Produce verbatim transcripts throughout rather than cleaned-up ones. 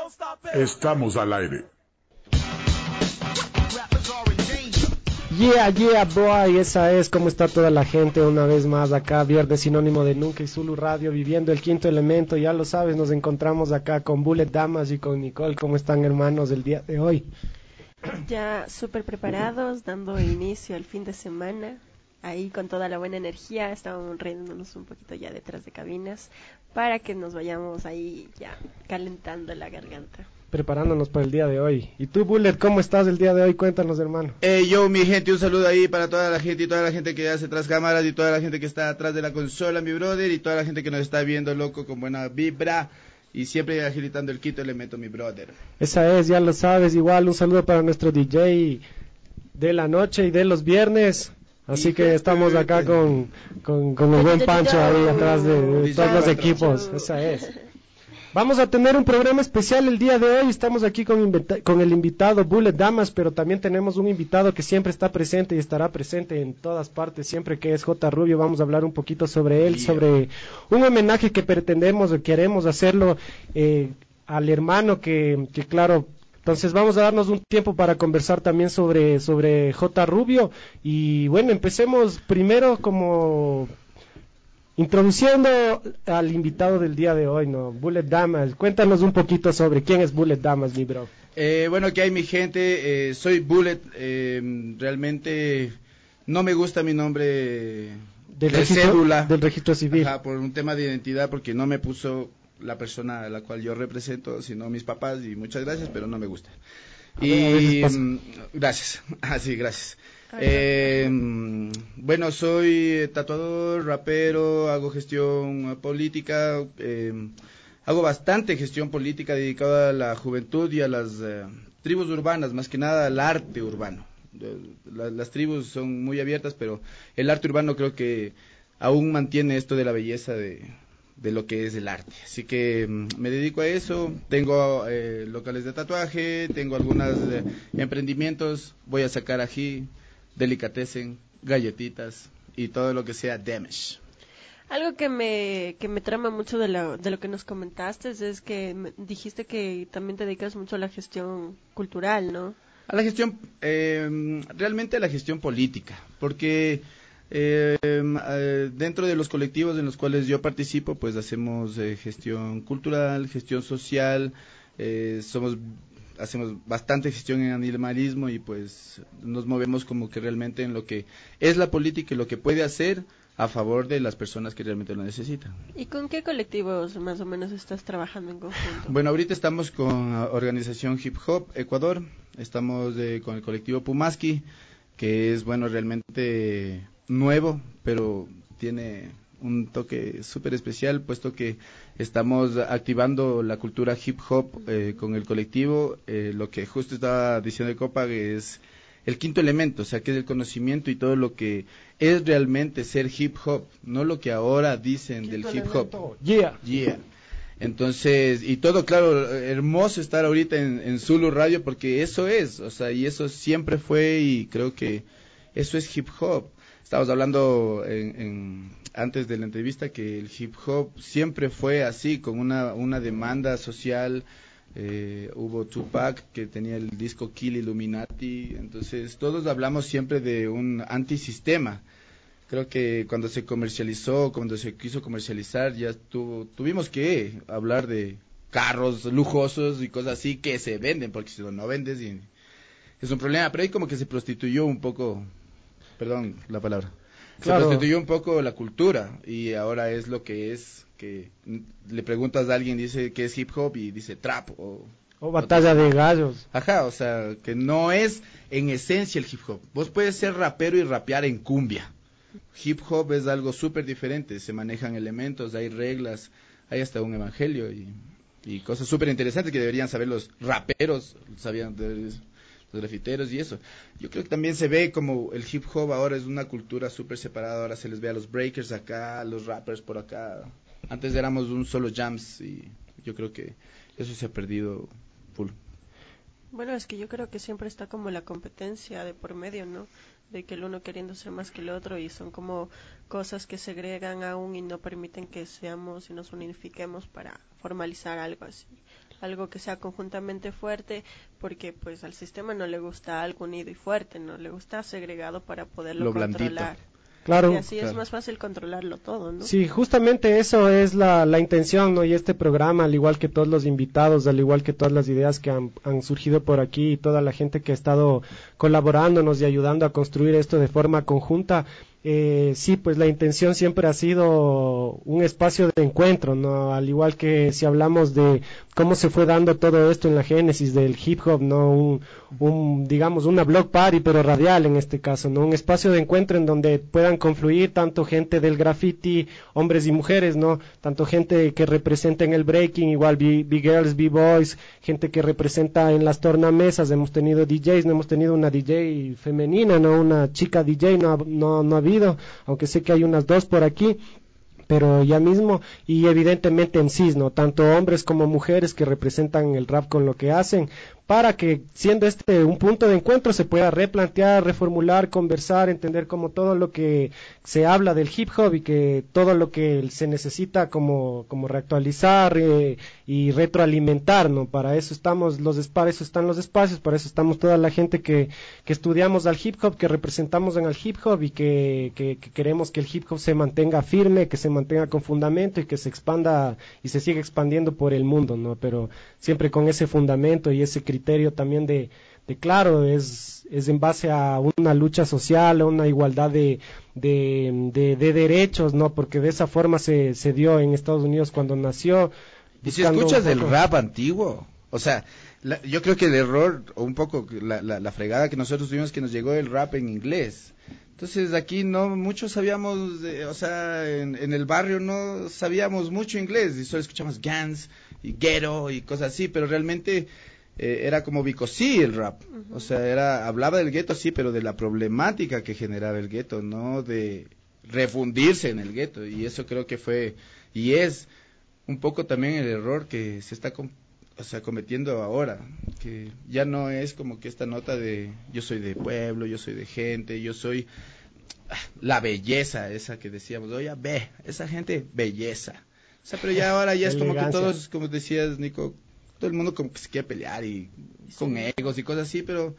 Estamos al aire. Yeah, yeah, boy, esa es como está toda la gente una vez más acá, Viernes Sinónimo de Nunca y Zulu Radio, viviendo el quinto elemento, ya lo sabes, nos encontramos acá con Bullet Damas y con Nicole. ¿Cómo están, hermanos, el día de hoy? Ya súper preparados, dando inicio al fin de semana, ahí con toda la buena energía, estábamos riéndonos un poquito ya detrás de cabinas, para que nos vayamos ahí ya calentando la garganta. Preparándonos para el día de hoy. ¿Y tú, Bullet, cómo estás el día de hoy? Cuéntanos, hermano. Eh, yo, mi gente, un saludo ahí para toda la gente y toda la gente que hace tras cámaras y toda la gente que está atrás de la consola, mi brother, y toda la gente que nos está viendo, loco, con buena vibra y siempre agilitando el quinto elemento, mi brother. Esa es, ya lo sabes. Igual un saludo para nuestro D J de la noche y de los viernes. Así que estamos acá con, con, con el buen Pancho ahí atrás de, de todos los equipos. Esa es. Vamos a tener un programa especial el día de hoy. Estamos aquí con, invita- con el invitado Bullet Damas, pero también tenemos un invitado que siempre está presente y estará presente en todas partes, siempre que es J. Rubio. Vamos a hablar un poquito sobre él, yeah. sobre un homenaje que pretendemos o queremos hacerlo eh, al hermano que, que claro... Entonces vamos a darnos un tiempo para conversar también sobre, sobre J. Rubio. Y bueno, empecemos primero como... introduciendo al invitado del día de hoy, ¿no? Bullet Damas, cuéntanos un poquito sobre quién es Bullet Damas, mi bro. Eh, bueno, ¿qué hay, mi gente? Eh, soy Bullet, eh, realmente no me gusta mi nombre del de registro, cédula. Del registro civil. Ajá, por un tema de identidad, porque no me puso la persona a la cual yo represento, sino mis papás, y muchas gracias, pero no me gusta. A Y ver, mm, gracias, así, ah, gracias. Eh, bueno, soy tatuador, rapero, hago gestión política, eh, hago bastante gestión política dedicada a la juventud y a las eh, tribus urbanas, más que nada al arte urbano. La, las tribus son muy abiertas, pero el arte urbano creo que aún mantiene esto de la belleza de, de lo que es el arte. Así que mm, me dedico a eso, tengo eh, locales de tatuaje, tengo algunos eh, emprendimientos, voy a sacar ají, delicatessen, galletitas y todo lo que sea damage. Algo que me que me trama mucho de lo, de lo que nos comentaste es que me dijiste que también te dedicas mucho a la gestión cultural, ¿no? A la gestión, eh, realmente a la gestión política, porque eh, eh, dentro de los colectivos en los cuales yo participo, pues hacemos eh, gestión cultural, gestión social, eh, somos hacemos bastante gestión en animalismo y pues nos movemos como que realmente en lo que es la política y lo que puede hacer a favor de las personas que realmente lo necesitan. ¿Y con qué colectivos más o menos estás trabajando en conjunto? Bueno, ahorita estamos con Organización Hip Hop Ecuador, estamos de, con el colectivo Pumaski, que es, bueno, realmente nuevo, pero tiene un toque súper especial, puesto que estamos activando la cultura hip hop eh, con el colectivo. Eh, lo que justo estaba diciendo de Copag es el quinto elemento, o sea, que es el conocimiento y todo lo que es realmente ser hip hop, no lo que ahora dicen quinto del hip elemento. Hop. Yeah. Yeah. Entonces, y todo, claro, hermoso estar ahorita en, en Zulu Radio, porque eso es, o sea, y eso siempre fue, y creo que eso es hip hop. Estábamos hablando en, en, antes de la entrevista que el hip hop siempre fue así, con una, una demanda social. Eh, hubo Tupac que tenía el disco Kill Illuminati, entonces todos hablamos siempre de un antisistema. Creo que cuando se comercializó, cuando se quiso comercializar, ya tuvo, tuvimos que hablar de carros lujosos y cosas así que se venden, porque si no, no vendes y es un problema, pero ahí como que se prostituyó un poco, perdón la palabra, claro. Se prostituyó un poco la cultura y ahora es lo que es, que le preguntas a alguien, dice que es hip hop y dice trap o... O batalla de gallos. Ajá, o sea, que no es en esencia el hip hop. Vos puedes ser rapero y rapear en cumbia. Hip hop es algo súper diferente, se manejan elementos, hay reglas, hay hasta un evangelio y, y cosas súper interesantes que deberían saber los raperos, sabían de, los grafiteros y eso. Yo creo que también se ve como el hip hop ahora es una cultura súper separada, ahora se les ve a los breakers acá, a los rappers por acá. Antes éramos un solo jams y yo creo que eso se ha perdido full. Bueno, es que yo creo que siempre está como la competencia de por medio, ¿no? De que el uno queriendo ser más que el otro y son como cosas que segregan aún y no permiten que seamos y nos unifiquemos para formalizar algo así, algo que sea conjuntamente fuerte, porque pues al sistema no le gusta algo unido y fuerte, no le gusta segregado para poderlo Lo controlar. blandito. Claro, y así claro. es más fácil controlarlo todo, ¿no? Sí, justamente eso es la, la intención, ¿no? Y este programa, al igual que todos los invitados, al igual que todas las ideas que han, han surgido por aquí y toda la gente que ha estado colaborándonos y ayudando a construir esto de forma conjunta, eh, sí, pues la intención siempre ha sido un espacio de encuentro, ¿no? Al igual que si hablamos de cómo se fue dando todo esto en la génesis del hip hop, ¿no? Un, un digamos, una block party, pero radial en este caso, ¿no? Un espacio de encuentro en donde puedan confluir tanto gente del graffiti, hombres y mujeres, ¿no? Tanto gente que representa en el breaking, igual B-girls, B-boys, gente que representa en las tornamesas, hemos tenido D Js, no hemos tenido una D J femenina, ¿no? Una chica D J no, no, no ha habido, aunque sé que hay unas dos por aquí, pero ya mismo, y evidentemente M Cs, ¿no? Tanto hombres como mujeres que representan el rap con lo que hacen, para que siendo este un punto de encuentro se pueda replantear, reformular, conversar, entender como todo lo que se habla del hip hop y que todo lo que se necesita como, como reactualizar eh, y retroalimentar, ¿no? Para eso estamos los para eso están los espacios, para eso estamos toda la gente que, que estudiamos al hip hop, que representamos en el hip hop y que, que, que queremos que el hip hop se mantenga firme, que se mantenga con fundamento y que se expanda y se siga expandiendo por el mundo, ¿no? Pero siempre con ese fundamento y ese criterio también de, de claro, es, es en base a una lucha social, a una igualdad de, de, de, de derechos, ¿no? Porque de esa forma se, se dio en Estados Unidos cuando nació. Y si escuchas el rap antiguo, o sea, la, yo creo que el error, o un poco la, la, la fregada que nosotros tuvimos, que nos llegó el rap en inglés. Entonces aquí no muchos sabíamos, de, o sea, en, en el barrio no sabíamos mucho inglés, y solo escuchamos Gans y Ghetto y cosas así, pero realmente eh, era como bicosí el rap. Uh-huh. O sea, era hablaba del gueto, sí, pero de la problemática que generaba el gueto, no de refundirse en el gueto. Y eso creo que fue, y es un poco también el error que se está com- o sea, cometiendo ahora, que ya no es como que esta nota de yo soy de pueblo, yo soy de gente, yo soy la belleza esa que decíamos, oye, ve, esa gente, belleza. O sea, pero ya ahora ya es como que todos, como decías, Nico, todo el mundo como que se quiere pelear y sí, con egos y cosas así, pero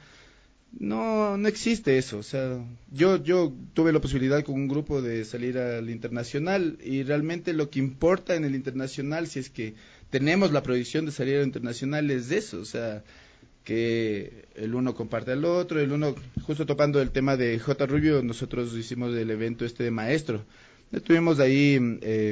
no no existe eso. O sea, yo yo tuve la posibilidad con un grupo de salir al internacional y realmente lo que importa en el internacional, si es que tenemos la prohibición de salir al internacional, es de eso, o sea, que el uno comparte al otro, el uno, justo topando el tema de J. Rubio, nosotros hicimos el evento este de maestro, tuvimos ahí eh,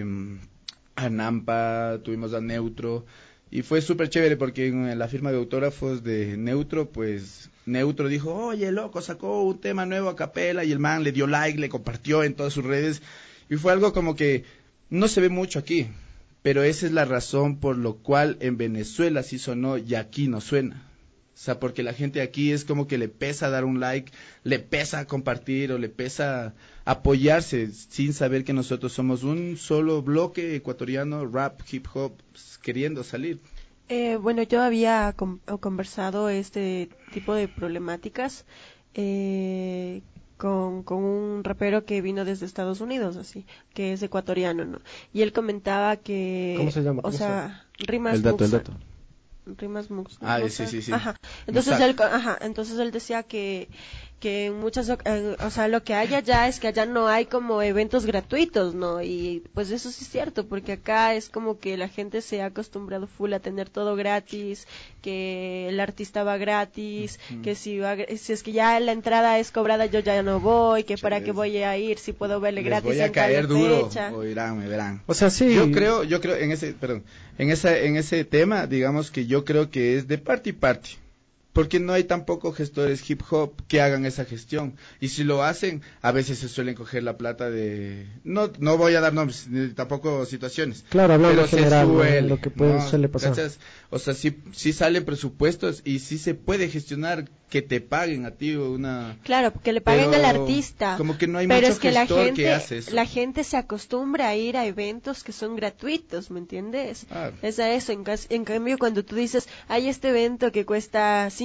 a Nampa, tuvimos a Neutro, y fue súper chévere porque en la firma de autógrafos de Neutro, pues Neutro dijo, oye loco, sacó un tema nuevo a capela, y el man le dio like, le compartió en todas sus redes, y fue algo como que no se ve mucho aquí, pero esa es la razón por lo cual en Venezuela sí sonó y aquí no suena. O sea, porque la gente aquí es como que le pesa dar un like, le pesa compartir o le pesa apoyarse sin saber que nosotros somos un solo bloque ecuatoriano, rap, hip hop, queriendo salir. Eh, bueno, yo había com- conversado este tipo de problemáticas eh, con, con un rapero que vino desde Estados Unidos, así, que es ecuatoriano, ¿no? Y él comentaba que... ¿Cómo se llama? O sea, Rimas El dato, Muxa. el dato. Rimas Mux. Ah, ¿no? sí, sí, sí. Ajá. Entonces él, ajá, entonces él decía que que en muchas, eh, o sea, lo que hay allá es que allá no hay como eventos gratuitos, ¿no? Y pues eso sí es cierto, porque acá es como que la gente se ha acostumbrado full a tener todo gratis, que el artista va gratis, uh-huh. que si va, si es que ya la entrada es cobrada yo ya no voy, que para qué voy a ir si puedo verle Les gratis voy a en caer tal duro, fecha. oirán, me verán. O sea, sí. Yo creo, yo creo en ese, perdón, en esa, en ese tema, digamos que yo creo que es de parte y parte. Porque no hay tampoco gestores hip hop que hagan esa gestión. Y si lo hacen, a veces se suelen coger la plata de... No no voy a dar nombres, ni tampoco situaciones. Claro, hablando pero general, se suele, lo que puede, ¿no? suele pasar. ¿Cachas? O sea, sí, sí salen presupuestos y sí se puede gestionar que te paguen a ti una... Claro, que le paguen pero al artista. Como que no hay pero mucho es que gestor la gente, que hace eso. La gente se acostumbra a ir a eventos que son gratuitos, ¿me entiendes? Ah. Es a eso. En, en cambio, cuando tú dices, hay este evento que cuesta cinco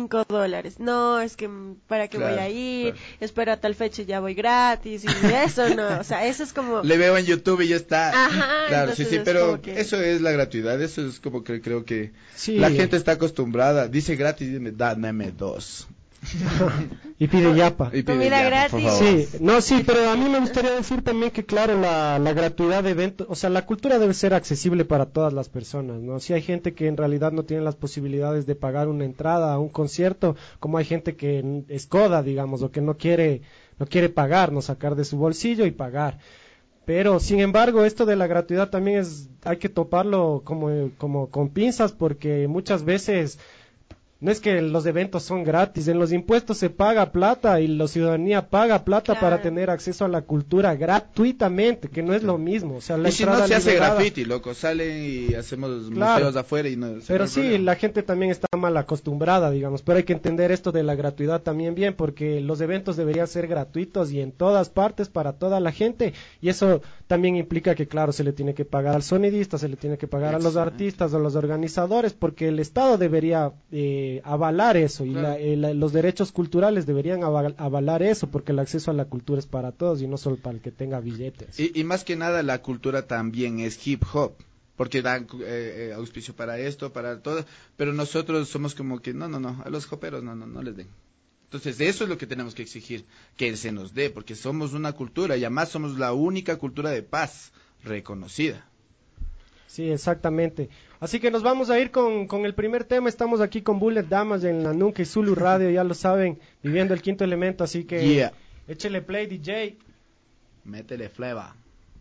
cinco dólares. No, es que para qué Claro, voy a ir, claro. espero a tal fecha y ya voy gratis, y eso no, o sea, eso es como... Le veo en YouTube y ya está. Ajá, Claro, sí, entonces sí, es pero como que- eso es la gratuidad, eso es como que creo que Sí. la gente está acostumbrada. Dice gratis, dime, dame dos. Y pide yapa. Y pide Comida ya, por gratis. favor. Sí, no, sí, pero a mí me gustaría decir también que, claro, la, la gratuidad de eventos, o sea, la cultura debe ser accesible para todas las personas, ¿no? Si hay gente que en realidad no tiene las posibilidades de pagar una entrada a un concierto, como hay gente que n- es coda, digamos, o que no quiere, no quiere pagar, no sacar de su bolsillo y pagar. Pero, sin embargo, esto de la gratuidad también es, hay que toparlo como, como con pinzas, porque muchas veces no es que los eventos son gratis, en los impuestos se paga plata y la ciudadanía paga plata Claro. para tener acceso a la cultura gratuitamente, que no es lo mismo. O sea, la Y si no entrada se hace liberada- graffiti, loco, salen y hacemos Claro. museos afuera y no. Pero no hay sí, problema. la gente también está mal acostumbrada, digamos, pero hay que entender esto de la gratuidad también bien, porque los eventos deberían ser gratuitos y en todas partes para toda la gente, y eso también implica que, claro, se le tiene que pagar al sonidista, se le tiene que pagar a los Exacto. artistas, a los organizadores, porque el Estado debería eh, avalar eso, y Claro. la- eh, la- los derechos culturales deberían aval- avalar eso, porque el acceso a la cultura es para todos y no solo para el que tenga billetes. Y, y más que nada la cultura también es hip hop, porque dan eh, eh, auspicio para esto, para todo, pero nosotros somos como que no, no, no, a los hoperos no, no, no les den. Entonces eso es lo que tenemos que exigir, que se nos dé, porque somos una cultura y además somos la única cultura de paz reconocida. Sí, exactamente. Así que nos vamos a ir con, con el primer tema. Estamos aquí con Bullet Damas en la Nunca y Zulu Radio, ya lo saben, viviendo el quinto elemento. Así que Yeah. échele play, D J. Métele fleva.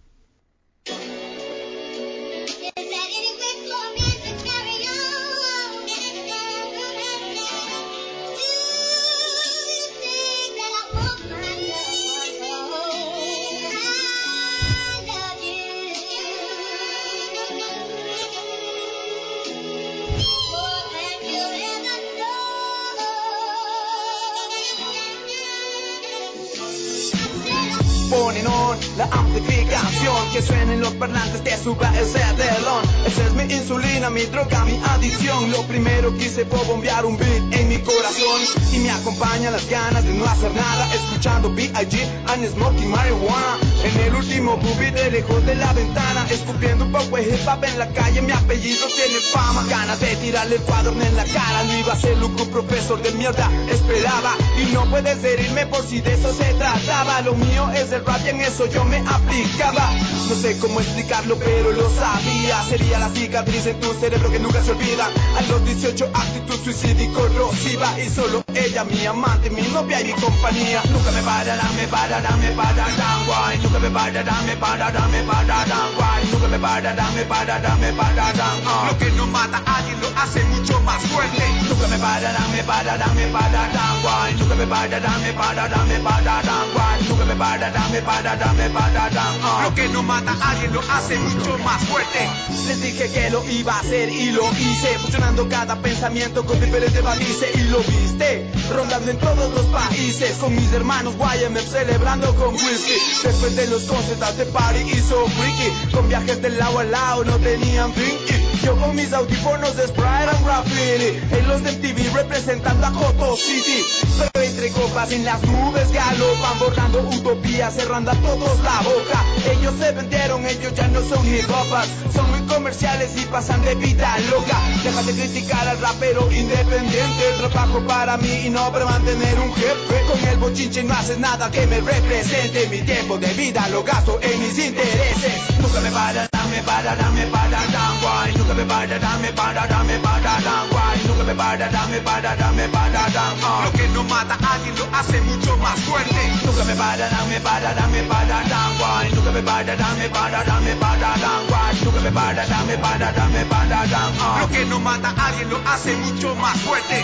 Ponen on la amplificación, que suenen los parlantes, que suba ese telón. Esa es mi insulina, mi droga, mi adicción. Lo primero que hice fue bombear un beat en mi corazón, y me acompañan las ganas de no hacer nada, escuchando B I G and smoking marijuana. En el último boobie de lejos de la ventana, escupiendo un poco de hip hop en la calle. Mi apellido tiene fama, ganas de tirarle el cuaderno en la cara. No iba a ser loco, profesor de mierda, esperaba. Y no puedes herirme por si de eso se trataba. Lo mío es el rap y en eso yo me aplicaba. No sé cómo explicarlo, pero lo sabía. Sería la cicatriz en tu cerebro que nunca se olvida. A los dieciocho actitud suicida y corrosiva, y solo ella, mi amante, mi novia y mi compañía. Nunca me pararán, me pararán, me pararán, guay. Nunca me pararán, me pararán, me pararán, guay. Nunca me pararán, me pararán, me pararán. Uh. Lo que no mata a alguien lo hace mucho más fuerte. Nunca me pararán, me pararán, me pararán, guay. Nunca me pararán, me pararán, me pararán, guay. Nunca me pararán, me pararán, me pararán. Uh. Lo que no mata a alguien lo hace mucho más fuerte. Les dije que lo iba a hacer y lo hice, fusionando cada pensamiento con diferentes matices. Y lo viste, rondando en todos los países, con mis hermanos Y M F celebrando con whisky. Después de los concerts de party hizo freaky, con viajes del lado al lado no tenían fin. Y yo con mis audífonos de Sprite and Graffiti, en los de M T V representando a Coto City. Pero entre copas en las nubes galopan, borrando utopía, cerrando a todos la boca. Ellos se vendieron, ellos ya no son hip hopas, son muy comerciales y pasan de vida loca. Deja de criticar al rapero independiente, trabajo para mí y no para mantener un jefe. Con el bochinche no haces nada que me represente, mi tiempo de vida lo gasto en mis intereses. Nunca me pararán, me pararán, me pararán, guay. Nunca me pararán, me pararán, me pararán, guay. Nunca me pararán, me pararán, me pararán. Uh. Lo que no mata a alguien lo hace mucho más fuerte. Nunca me pararán, me pararán, me pararán, guay. Nunca me pararán, me pararán, me pararán, guay. Nunca me pararán, me pararán, me pararán. Uh. Lo que no mata a alguien lo hace mucho más fuerte.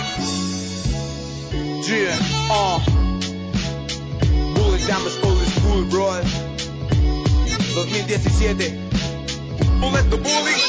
Yeah, uh. Bullet Damas old school, bro. dos mil diecisiete. Bullet the Bully.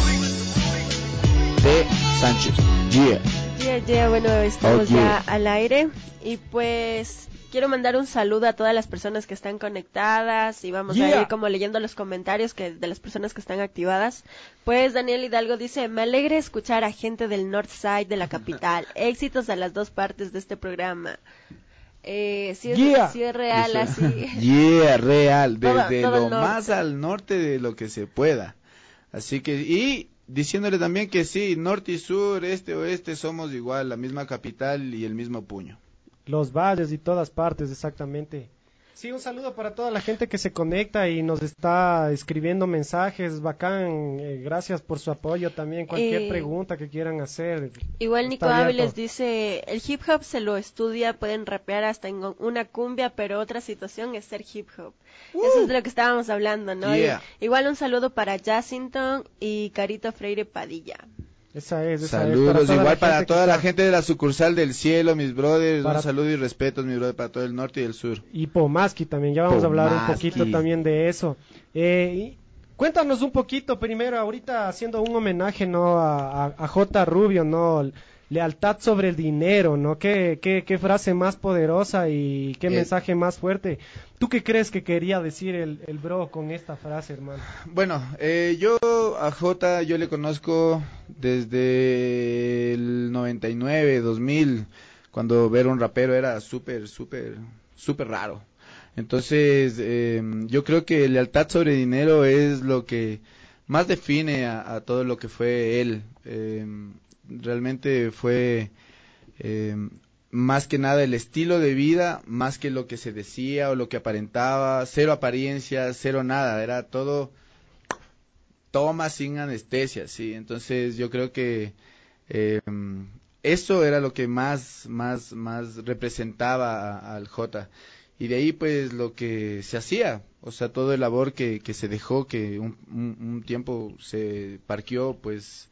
De Sánchez. Yeah. Yeah, yeah, bueno, estamos Oh, yeah. ya al aire y pues quiero mandar un saludo a todas las personas que están conectadas y vamos Yeah. a ir como leyendo los comentarios que de las personas que están activadas. Pues Daniel Hidalgo dice, me alegra escuchar a gente del North Side de la capital. Éxitos a las dos partes de este programa. Eh, si es, Yeah. si es real Eso. así. Yeah, real, Todo- desde todo el lo norte. más al norte de lo que se pueda. Así que, y diciéndole también que sí, norte y sur, este, oeste, somos igual, la misma capital y el mismo puño. Los valles y todas partes, exactamente. Sí, un saludo para toda la gente que se conecta y nos está escribiendo mensajes, bacán, eh, gracias por su apoyo también, cualquier Eh, pregunta que quieran hacer. Igual está Nico abierto. Áviles dice, el hip hop se lo estudia, pueden rapear hasta en una cumbia, pero otra situación es ser hip hop. Eso es de lo que estábamos hablando, ¿no? Yeah. Y- igual un saludo para Jacinton y Carito Freire Padilla. Esa es, esa Saludos, es. Para igual para gente que toda la está- gente de la sucursal del cielo, mis brothers, Para- un saludo y respeto, mis brothers, para todo el norte y el sur. Y Pomaski también, ya vamos a hablar un Pomaski. poquito también de eso. Eh, y cuéntanos un poquito primero, ahorita haciendo un homenaje, ¿no? A, a, a J. Rubio, ¿no? Lealtad sobre el dinero, ¿no? ¿Qué, qué, qué frase más poderosa y qué Eh. mensaje más fuerte? ¿Tú qué crees que quería decir el, el bro con esta frase, hermano? Bueno, eh, yo a Jota, yo le conozco desde el noventa y nueve, dos mil, cuando ver un rapero era súper, súper, súper raro. Entonces, eh, yo creo que lealtad sobre dinero es lo que más define a, a todo lo que fue él. Eh, realmente fue eh, más que nada el estilo de vida, más que lo que se decía o lo que aparentaba, cero apariencia, cero nada, era todo toma sin anestesia, sí. Entonces yo creo que eh, eso era lo que más, más, más representaba a- al J. Y de ahí pues lo que se hacía, o sea, todo el labor que, que se dejó, que un, un, un tiempo se parqueó, pues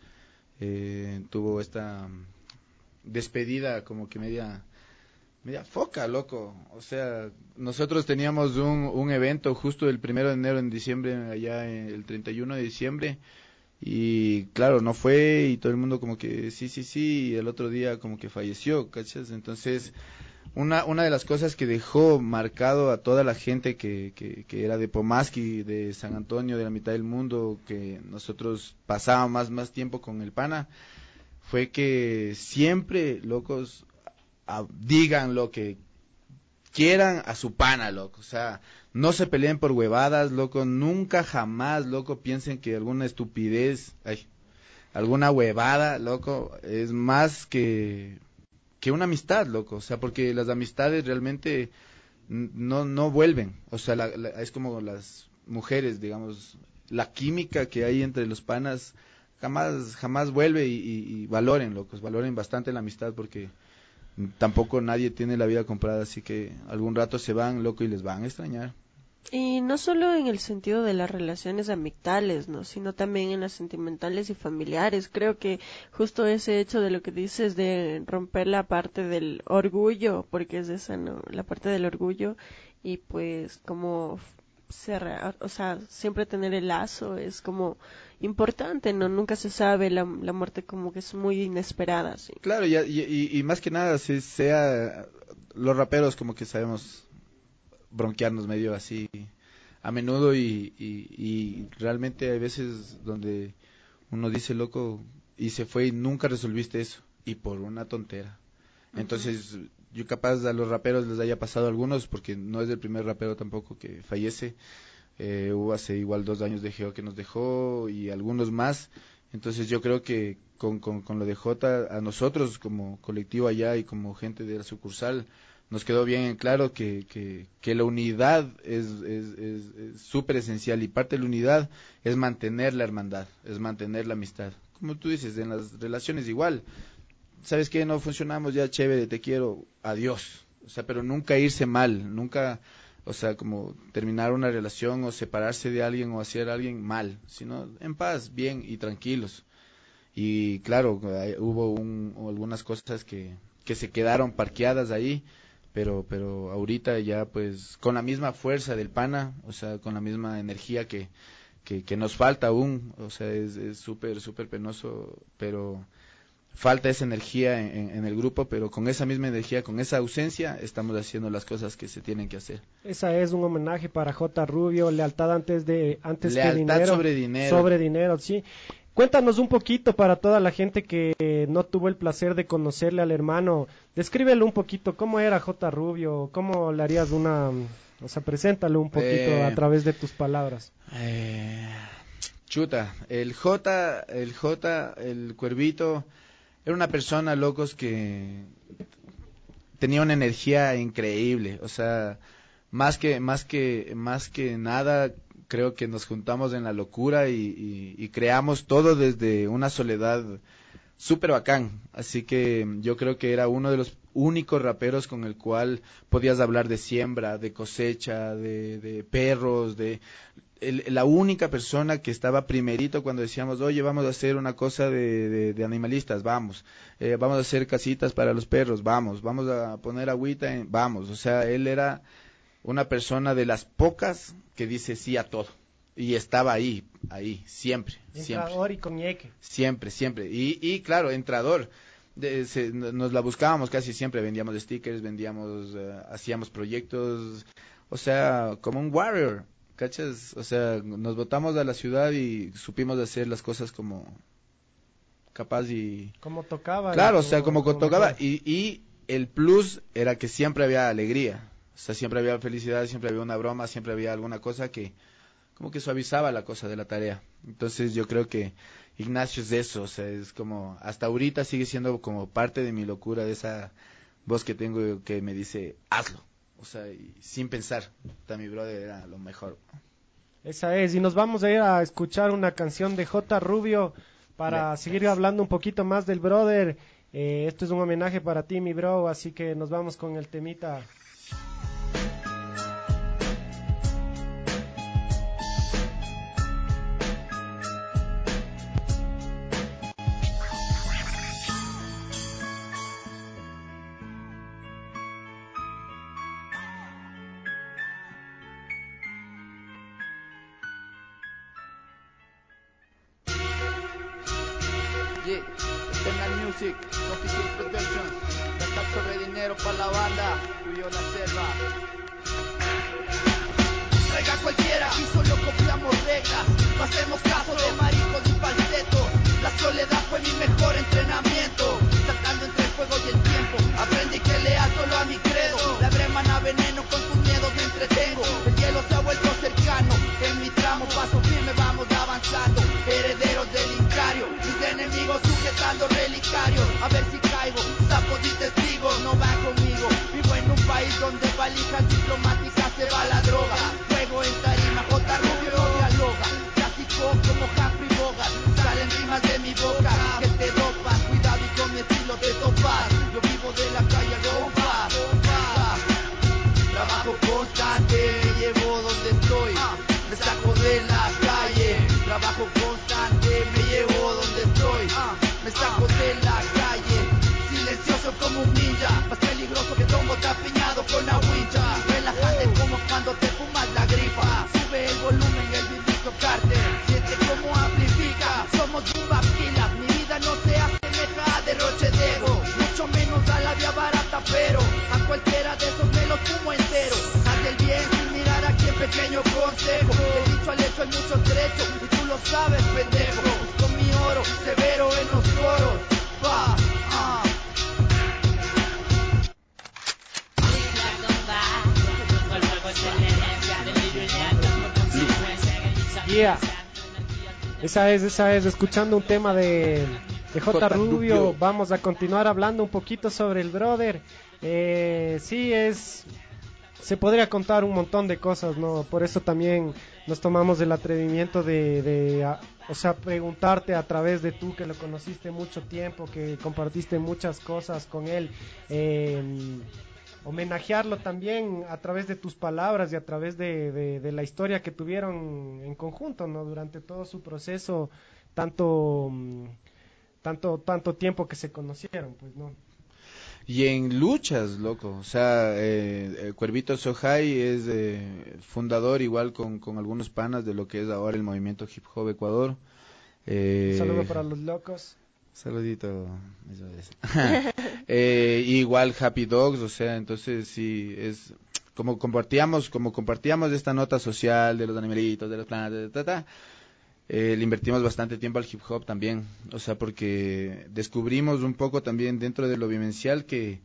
eh, tuvo esta despedida como que media media foca, loco. O sea, nosotros teníamos un, un evento justo el primero de enero en diciembre, allá en el treinta y uno de diciembre, y claro, no fue, y todo el mundo como que sí, sí, sí, y el otro día como que falleció, ¿cachas? Entonces, una, una de las cosas que dejó marcado a toda la gente que, que, que era de Pomaski, de San Antonio, de la mitad del mundo, que nosotros pasábamos más, más tiempo con el pana, fue que siempre, locos, a, digan lo que quieran a su pana, loco, o sea, no se peleen por huevadas, loco, nunca jamás, loco, piensen que alguna estupidez, ay, alguna huevada, loco, es más que que una amistad, loco, o sea, porque las amistades realmente no no vuelven, o sea, la, la, es como las mujeres, digamos, la química que hay entre los panas jamás jamás vuelve y, y, y valoren, locos, valoren bastante la amistad porque tampoco nadie tiene la vida comprada, así que algún rato se van, loco, y les van a extrañar. Y no solo en el sentido de las relaciones amicales, ¿no? Sino también en las sentimentales y familiares. Creo que justo ese hecho de lo que dices de romper la parte del orgullo, porque es esa, ¿no? La parte del orgullo y pues como cerrar, o sea, siempre tener el lazo es como importante, ¿no? Nunca se sabe, la, la muerte como que es muy inesperada, sí. Claro, y, y, y más que nada, si sea, los raperos como que sabemos bronquearnos medio así a menudo y, y, y realmente hay veces donde uno dice, loco, y se fue y nunca resolviste eso, y por una tontera. Entonces, uh-huh. Yo capaz a los raperos les haya pasado a algunos, porque no es el primer rapero tampoco que fallece, eh, hubo hace igual dos años de Geo que nos dejó, y algunos más. Entonces yo creo que con, con, con lo de Jota, a nosotros como colectivo allá y como gente de la sucursal, nos quedó bien en claro que, que, que la unidad es súper es, es, es esencial, y parte de la unidad es mantener la hermandad, es mantener la amistad. Como tú dices, en las relaciones igual, ¿sabes qué? No funcionamos, ya chévere, te quiero, adiós. O sea, pero nunca irse mal, nunca, o sea, como terminar una relación o separarse de alguien o hacer a alguien mal, sino en paz, bien y tranquilos. Y claro, hay, hubo un, algunas cosas que, que se quedaron parqueadas ahí, pero pero ahorita ya pues con la misma fuerza del pana, o sea, con la misma energía que que, que nos falta aún, o sea, es súper súper penoso, pero falta esa energía en, en el grupo, pero con esa misma energía, con esa ausencia, estamos haciendo las cosas que se tienen que hacer. Esa es un homenaje para J. Rubio, lealtad antes de antes lealtad que dinero. sobre dinero. Sobre dinero, sí. Cuéntanos un poquito para toda la gente que no tuvo el placer de conocerle al hermano. Descríbelo un poquito, ¿cómo era J. Rubio? ¿Cómo le harías una... O sea, preséntalo un poquito eh, a través de tus palabras. Eh, chuta, el J, el J, el Cuervito, era una persona, locos, que tenía una energía increíble. O sea, más que, más que, más que nada, creo que nos juntamos en la locura y, y, y creamos todo desde una soledad súper bacán. Así que yo creo que era uno de los únicos raperos con el cual podías hablar de siembra, de cosecha, de, de perros, de el, la única persona que estaba primerito cuando decíamos, oye, vamos a hacer una cosa de, de, de animalistas, vamos, eh, vamos a hacer casitas para los perros, vamos, vamos a poner agüita, en, vamos. O sea, él era una persona de las pocas que dice sí a todo. Y estaba ahí, ahí, siempre, entrador siempre. y coñeque. Siempre, siempre. Y, y claro, entrador. De, se, nos la buscábamos casi siempre, vendíamos stickers, vendíamos, uh, hacíamos proyectos, o sea, como un warrior, ¿cachas? O sea, nos botamos a la ciudad y supimos hacer las cosas como capaz y... Como tocaba. Claro, o sea, como, como tocaba. Y, y el plus era que siempre había alegría, o sea, siempre había felicidad, siempre había una broma, siempre había alguna cosa que como que suavizaba la cosa de la tarea. Entonces yo creo que Ignacio es de eso, o sea, es como, hasta ahorita sigue siendo como parte de mi locura, de esa voz que tengo que me dice, hazlo, o sea, y sin pensar, o mi brother era lo mejor. Esa es, y nos vamos a ir a escuchar una canción de J. Rubio para Let's seguir hablando un poquito más del brother. Eh, esto es un homenaje para ti, mi bro, así que nos vamos con el temita. Eternal Music, Official Productions, tratar sobre dinero para la banda, Cuyo la selva. Traiga cualquiera y solo copiamos reglas, no hacemos caso de maricos y falsetos. La soledad fue mi mejor entrenamiento, saltando entre el fuego y el tiempo. Aprendí que leal solo a mi credo, la bremana veneno con tus miedos me entretengo. El hielo se ha vuelto cercano, en mi tramo paso firme vamos avanzando. Herederos del Incario, mis enemigos sujetando relicarios. A ver si caigo, sapos y testigos no van conmigo. Vivo en un país donde valijas diplomáticas se va la droga. Juego en tarima, J. Rubio no dialoga. Clásico como Humphrey Bogart, salen rimas de mi boca que te dopan. Cuidado y con mi estilo te topas. Yo vivo de la calle go fast. Trabajo constante, me llevo donde estoy. Me saco de la calle. Trabajo constante, me llevo donde estoy. Me saco de la calle. Silencioso como un ninja, más peligroso que tombo tapiñado con la wincha. Relajante como cuando te fumas la gripa. Sube el volumen, el bendito cárter. Siente como amplifica. Somos boom kilas. Mi vida no se asemeja a derroche de ego, mucho menos a la vía barata, pero a cualquiera de esos me los fumo entero. Haz el bien sin mirar a quien, pequeño consejo. De dicho al hecho hay mucho trecho y tú lo sabes, pendejo. Con mi oro severo en los coros. Pa, ah. Yeah. Esa es, esa es, escuchando un tema de, de J. J. Rubio. Rubio. Vamos a continuar hablando un poquito sobre el brother. Eh, sí, es... Se podría contar un montón de cosas, ¿no? Por eso también nos tomamos el atrevimiento de, de a, o sea, preguntarte a través de tú que lo conociste mucho tiempo, que compartiste muchas cosas con él, eh, homenajearlo también a través de tus palabras y a través de, de, de la historia que tuvieron en conjunto, ¿no? Durante todo su proceso, tanto, tanto, tanto tiempo que se conocieron, pues, ¿no? Y en luchas, loco, o sea, eh, Cuervito Sohai es eh, fundador igual con, con algunos panas de lo que es ahora el movimiento Hip Hop Ecuador. Eh, Un saludo para los locos. Saludito. Eso es. eh, igual Happy Dogs, o sea, entonces sí, es como compartíamos, como compartíamos esta nota social de los animalitos, de las plantas, de ta, ta, eh, le invertimos bastante tiempo al hip hop también, o sea, porque descubrimos un poco también dentro de lo vivencial que,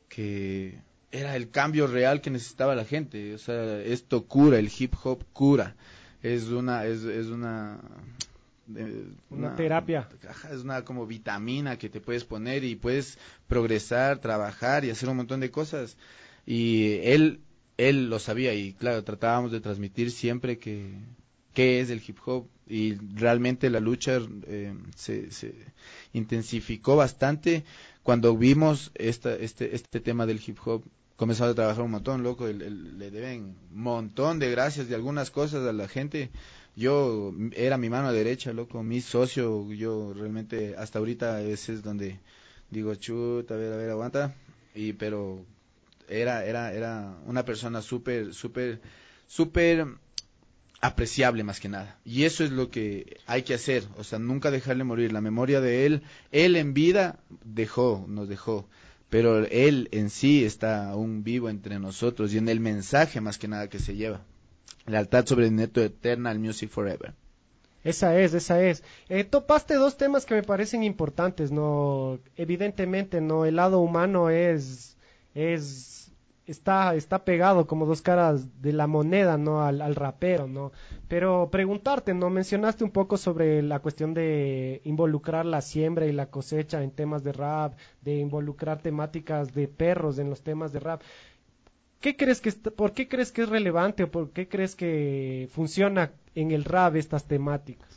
que era el cambio real que necesitaba la gente, o sea, esto cura, el hip hop cura, es una, es, es una... De, una, una terapia, es una como vitamina que te puedes poner y puedes progresar, trabajar y hacer un montón de cosas, y él él lo sabía y claro, tratábamos de transmitir siempre que qué es el hip hop, y realmente la lucha eh, se, se intensificó bastante cuando vimos esta, este este tema del hip hop. Comenzamos a trabajar un montón, loco, el, el, le deben un montón de gracias de algunas cosas a la gente. Yo era mi mano derecha, loco, mi socio, yo realmente hasta ahorita ese es donde digo, chuta, a ver, a ver, aguanta, y pero era era era una persona súper, súper, súper apreciable más que nada, y eso es lo que hay que hacer, o sea, nunca dejarle morir, la memoria de él, él en vida dejó, nos dejó, pero él en sí está aún vivo entre nosotros y en el mensaje más que nada que se lleva. Lealtad sobre el neto eternal, music forever. Esa es, esa es. Eh, topaste dos temas que me parecen importantes, ¿no? Evidentemente, ¿no? El lado humano es, es, está, está pegado como dos caras de la moneda, ¿no? Al, al rapero, ¿no? Pero preguntarte, ¿no? Mencionaste un poco sobre la cuestión de involucrar la siembra y la cosecha en temas de rap, de involucrar temáticas de perros en los temas de rap. ¿Qué crees que está, ¿Por qué crees que es relevante o por qué crees que funciona en el rap estas temáticas?